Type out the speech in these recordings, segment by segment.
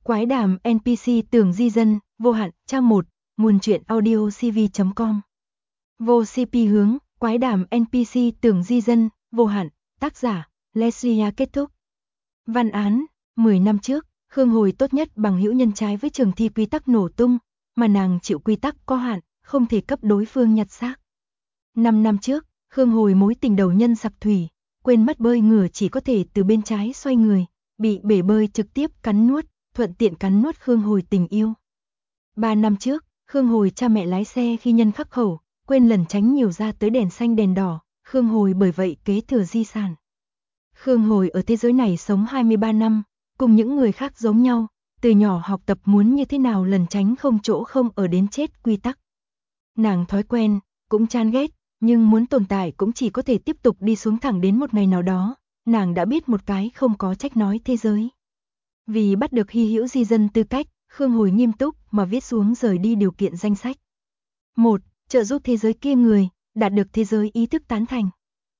Quái đàm NPC tưởng di dân, vô hạn, trang 1, nguồn truyện audio cv.com. Vô CP hướng, quái đàm NPC tưởng di dân, vô hạn, tác giả, Leslie. Kết thúc. Văn án, 10 năm trước, Khương Hồi tốt nhất bằng hữu nhân trái với trường thi quy tắc nổ tung, mà nàng chịu quy tắc có hạn, không thể cấp đối phương nhặt xác. 5 năm trước, Khương Hồi mối tình đầu nhân sặc thủy, quên mất bơi ngửa chỉ có thể từ bên trái xoay người, bị bể bơi trực tiếp cắn nuốt, thuận tiện cắn nuốt Khương Hồi tình yêu. 3 năm trước, Khương Hồi cha mẹ lái xe khi nhân khắc khẩu, quên lẩn tránh nhiều ra tới đèn xanh đèn đỏ, Khương Hồi bởi vậy kế thừa di sản. Khương Hồi ở thế giới này sống 23 năm, cùng những người khác giống nhau, từ nhỏ học tập muốn như thế nào lẩn tránh không chỗ không ở đến chết quy tắc. Nàng thói quen, cũng chán ghét, nhưng muốn tồn tại cũng chỉ có thể tiếp tục đi xuống thẳng đến một ngày nào đó, nàng đã biết một cái không có trách nói thế giới. Vì bắt được hy hữu di dân tư cách, Khương Hồi nghiêm túc mà viết xuống rời đi điều kiện danh sách. 1. Trợ giúp thế giới kia người, đạt được thế giới ý thức tán thành.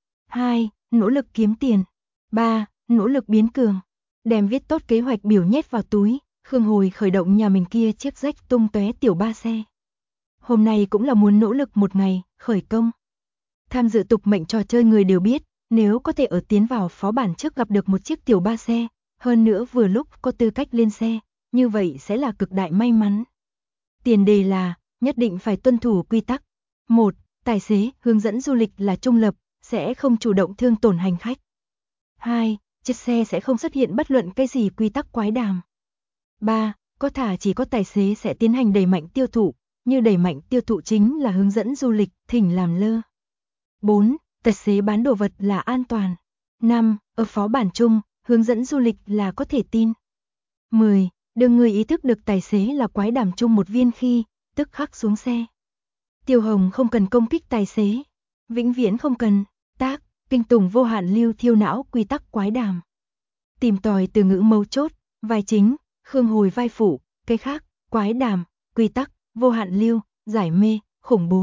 2. Nỗ lực kiếm tiền. 3. Nỗ lực biến cường. Đem viết tốt kế hoạch biểu nhét vào túi, Khương Hồi khởi động nhà mình kia chiếc rách tung tóe tiểu ba xe. Hôm nay cũng là muốn nỗ lực một ngày, khởi công. Tham dự tục mệnh trò chơi người đều biết, nếu có thể ở tiến vào phó bản trước gặp được một chiếc tiểu ba xe, hơn nữa vừa lúc có tư cách lên xe, như vậy sẽ là cực đại may mắn. Tiền đề là, nhất định phải tuân thủ quy tắc. 1. Tài xế, hướng dẫn du lịch là trung lập, sẽ không chủ động thương tổn hành khách. 2. Chiếc xe sẽ không xuất hiện bất luận cái gì quy tắc quái đàm. 3. Có thả chỉ có tài xế sẽ tiến hành đẩy mạnh tiêu thụ, như đẩy mạnh tiêu thụ chính là hướng dẫn du lịch, thỉnh làm lơ. 4. Tài xế bán đồ vật là an toàn. 5. Ở phó bản chung, hướng dẫn du lịch là có thể tin. 10. Đưa người ý thức được tài xế là quái đàm chung một viên khi, tức khắc xuống xe. Tiêu Hồng không cần công kích tài xế. Vĩnh viễn không cần. Tác, kinh tủng vô hạn lưu thiêu não quy tắc quái đàm. Tìm tòi từ ngữ mấu chốt, vai chính, Khương Hồi vai phụ, cái khác, quái đàm, quy tắc, vô hạn lưu, giải mê, khủng bố.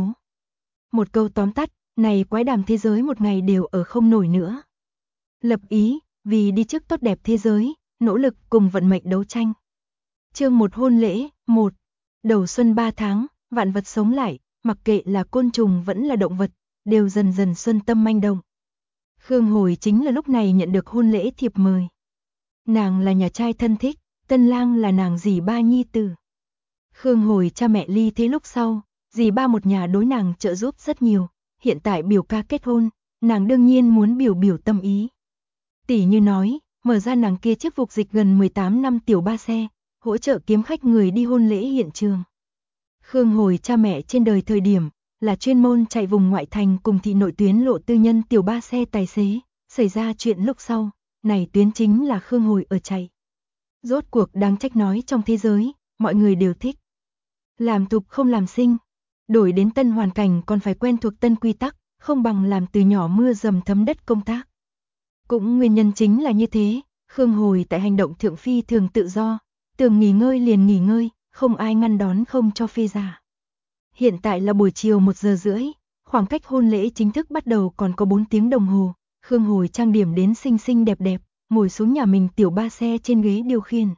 Một câu tóm tắt, này quái đàm thế giới một ngày đều ở không nổi nữa. Lập ý, vì đi trước tốt đẹp thế giới, nỗ lực cùng vận mệnh đấu tranh. Chương 1 hôn lễ, 1. Đầu xuân 3 tháng, vạn vật sống lại, mặc kệ là côn trùng vẫn là động vật, đều dần dần xuân tâm manh động. Khương Hồi chính là lúc này nhận được hôn lễ thiệp mời. Nàng là nhà trai thân thích, tân lang là nàng dì ba nhi tử. Khương Hồi cha mẹ ly thế lúc sau, dì ba một nhà đối nàng trợ giúp rất nhiều, hiện tại biểu ca kết hôn, nàng đương nhiên muốn biểu tâm ý. Tỷ như nói, mở ra nàng kia chiếc phục dịch gần 18 năm tiểu ba xe, hỗ trợ kiếm khách người đi hôn lễ hiện trường. Khương Hồi cha mẹ trên đời thời điểm, là chuyên môn chạy vùng ngoại thành cùng thị nội tuyến lộ tư nhân tiểu ba xe tài xế, xảy ra chuyện lúc sau, này tuyến chính là Khương Hồi ở chạy. Rốt cuộc đáng trách nói trong thế giới, mọi người đều thích. Làm thục không làm sinh, đổi đến tân hoàn cảnh còn phải quen thuộc tân quy tắc, không bằng làm từ nhỏ mưa dầm thấm đất công tác. Cũng nguyên nhân chính là như thế, Khương Hồi tại hành động thượng phi thường tự do, tưởng nghỉ ngơi liền nghỉ ngơi, không ai ngăn đón không cho phê giả. Hiện tại là buổi chiều 1 giờ rưỡi, khoảng cách hôn lễ chính thức bắt đầu còn có 4 tiếng đồng hồ, Khương Hồi trang điểm đến xinh xinh đẹp đẹp, ngồi xuống nhà mình tiểu ba xe trên ghế điều khiển.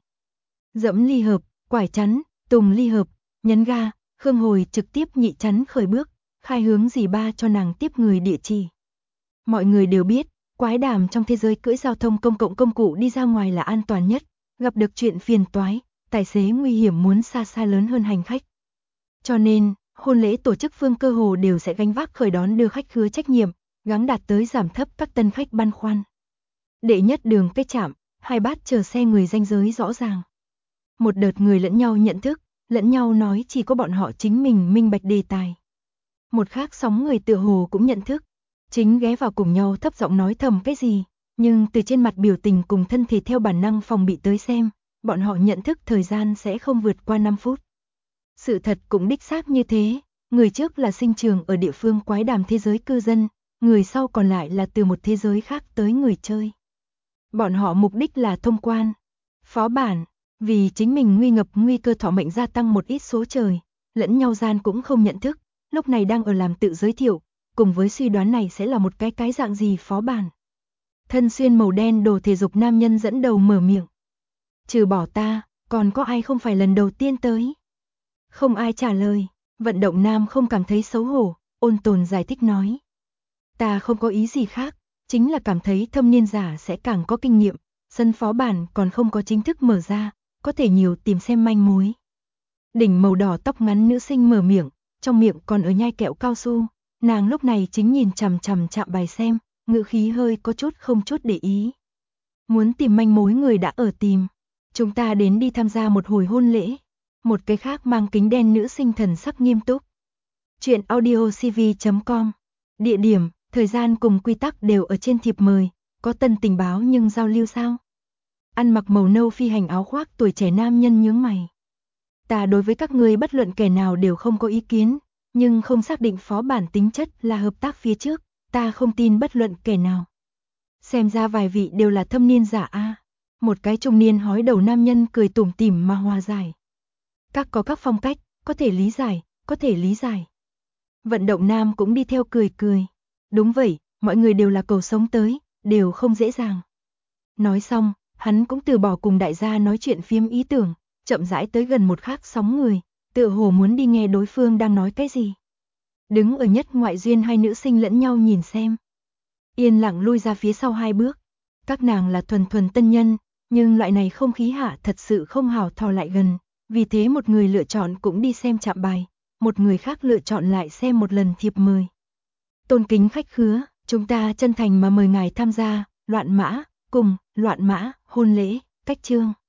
Dẫm ly hợp, quải chắn, tùng ly hợp, nhấn ga, Khương Hồi trực tiếp nhị chắn khởi bước, khai hướng dì ba cho nàng tiếp người địa chỉ. Mọi người đều biết, quái đàm trong thế giới cưỡi giao thông công cộng công cụ đi ra ngoài là an toàn nhất, gặp được chuyện phiền toái, tài xế nguy hiểm muốn xa xa lớn hơn hành khách. Cho nên, hôn lễ tổ chức phương cơ hồ đều sẽ gánh vác khởi đón đưa khách khứa trách nhiệm, gắng đạt tới giảm thấp các tân khách băn khoăn. Đệ nhất đường cái chạm, hai bát chờ xe người ranh giới rõ ràng. Một đợt người lẫn nhau nhận thức, lẫn nhau nói chỉ có bọn họ chính mình minh bạch đề tài. Một khác sóng người tựa hồ cũng nhận thức, chính ghé vào cùng nhau thấp giọng nói thầm cái gì, nhưng từ trên mặt biểu tình cùng thân thể theo bản năng phòng bị tới xem, bọn họ nhận thức thời gian sẽ không vượt qua 5 phút. Sự thật cũng đích xác như thế, người trước là sinh trưởng ở địa phương quái đàm thế giới cư dân, người sau còn lại là từ một thế giới khác tới người chơi. Bọn họ mục đích là thông quan, phó bản, vì chính mình nguy ngập nguy cơ thọ mệnh gia tăng một ít số trời, lẫn nhau gian cũng không nhận thức, lúc này đang ở làm tự giới thiệu, cùng với suy đoán này sẽ là một cái dạng gì phó bản. Thân xuyên màu đen đồ thể dục nam nhân dẫn đầu mở miệng. Trừ bỏ ta, còn có ai không phải lần đầu tiên tới? Không ai trả lời, vận động nam không cảm thấy xấu hổ, ôn tồn giải thích nói. Ta không có ý gì khác, chính là cảm thấy thâm niên giả sẽ càng có kinh nghiệm, sân phó bản còn không có chính thức mở ra, có thể nhiều tìm xem manh mối. Đỉnh màu đỏ tóc ngắn nữ sinh mở miệng, trong miệng còn ở nhai kẹo cao su, nàng lúc này chính nhìn chằm chằm chạm bài xem, ngữ khí hơi có chút không chút để ý. Muốn tìm manh mối người đã ở tìm, chúng ta đến đi tham gia một hồi hôn lễ. Một cái khác mang kính đen nữ sinh thần sắc nghiêm túc. Chuyện audiocv.com. Địa điểm, thời gian cùng quy tắc đều ở trên thiệp mời, có tân tình báo nhưng giao lưu sao? Ăn mặc màu nâu phi hành áo khoác tuổi trẻ nam nhân nhướng mày. Ta đối với các ngươi bất luận kẻ nào đều không có ý kiến, nhưng không xác định phó bản tính chất là hợp tác phía trước, ta không tin bất luận kẻ nào. Xem ra vài vị đều là thâm niên giả a. Một cái trung niên hói đầu nam nhân cười tủm tỉm mà hòa giải. Các có các phong cách, có thể lý giải, có thể lý giải. Vận động nam cũng đi theo cười cười. Đúng vậy, mọi người đều là cầu sống tới, đều không dễ dàng. Nói xong, hắn cũng từ bỏ cùng đại gia nói chuyện phiếm ý tưởng, chậm rãi tới gần một khác sóng người, tựa hồ muốn đi nghe đối phương đang nói cái gì. Đứng ở nhất ngoại duyên hai nữ sinh lẫn nhau nhìn xem. Yên lặng lui ra phía sau 2 bước. Các nàng là thuần thuần tân nhân, nhưng loại này không khí hạ thật sự không hào thò lại gần. Vì thế một người lựa chọn cũng đi xem chạm bài, một người khác lựa chọn lại xem một lần thiệp mời. Tôn kính khách khứa, chúng ta chân thành mà mời ngài tham gia, loạn mã, cùng, loạn mã, hôn lễ, cách chương.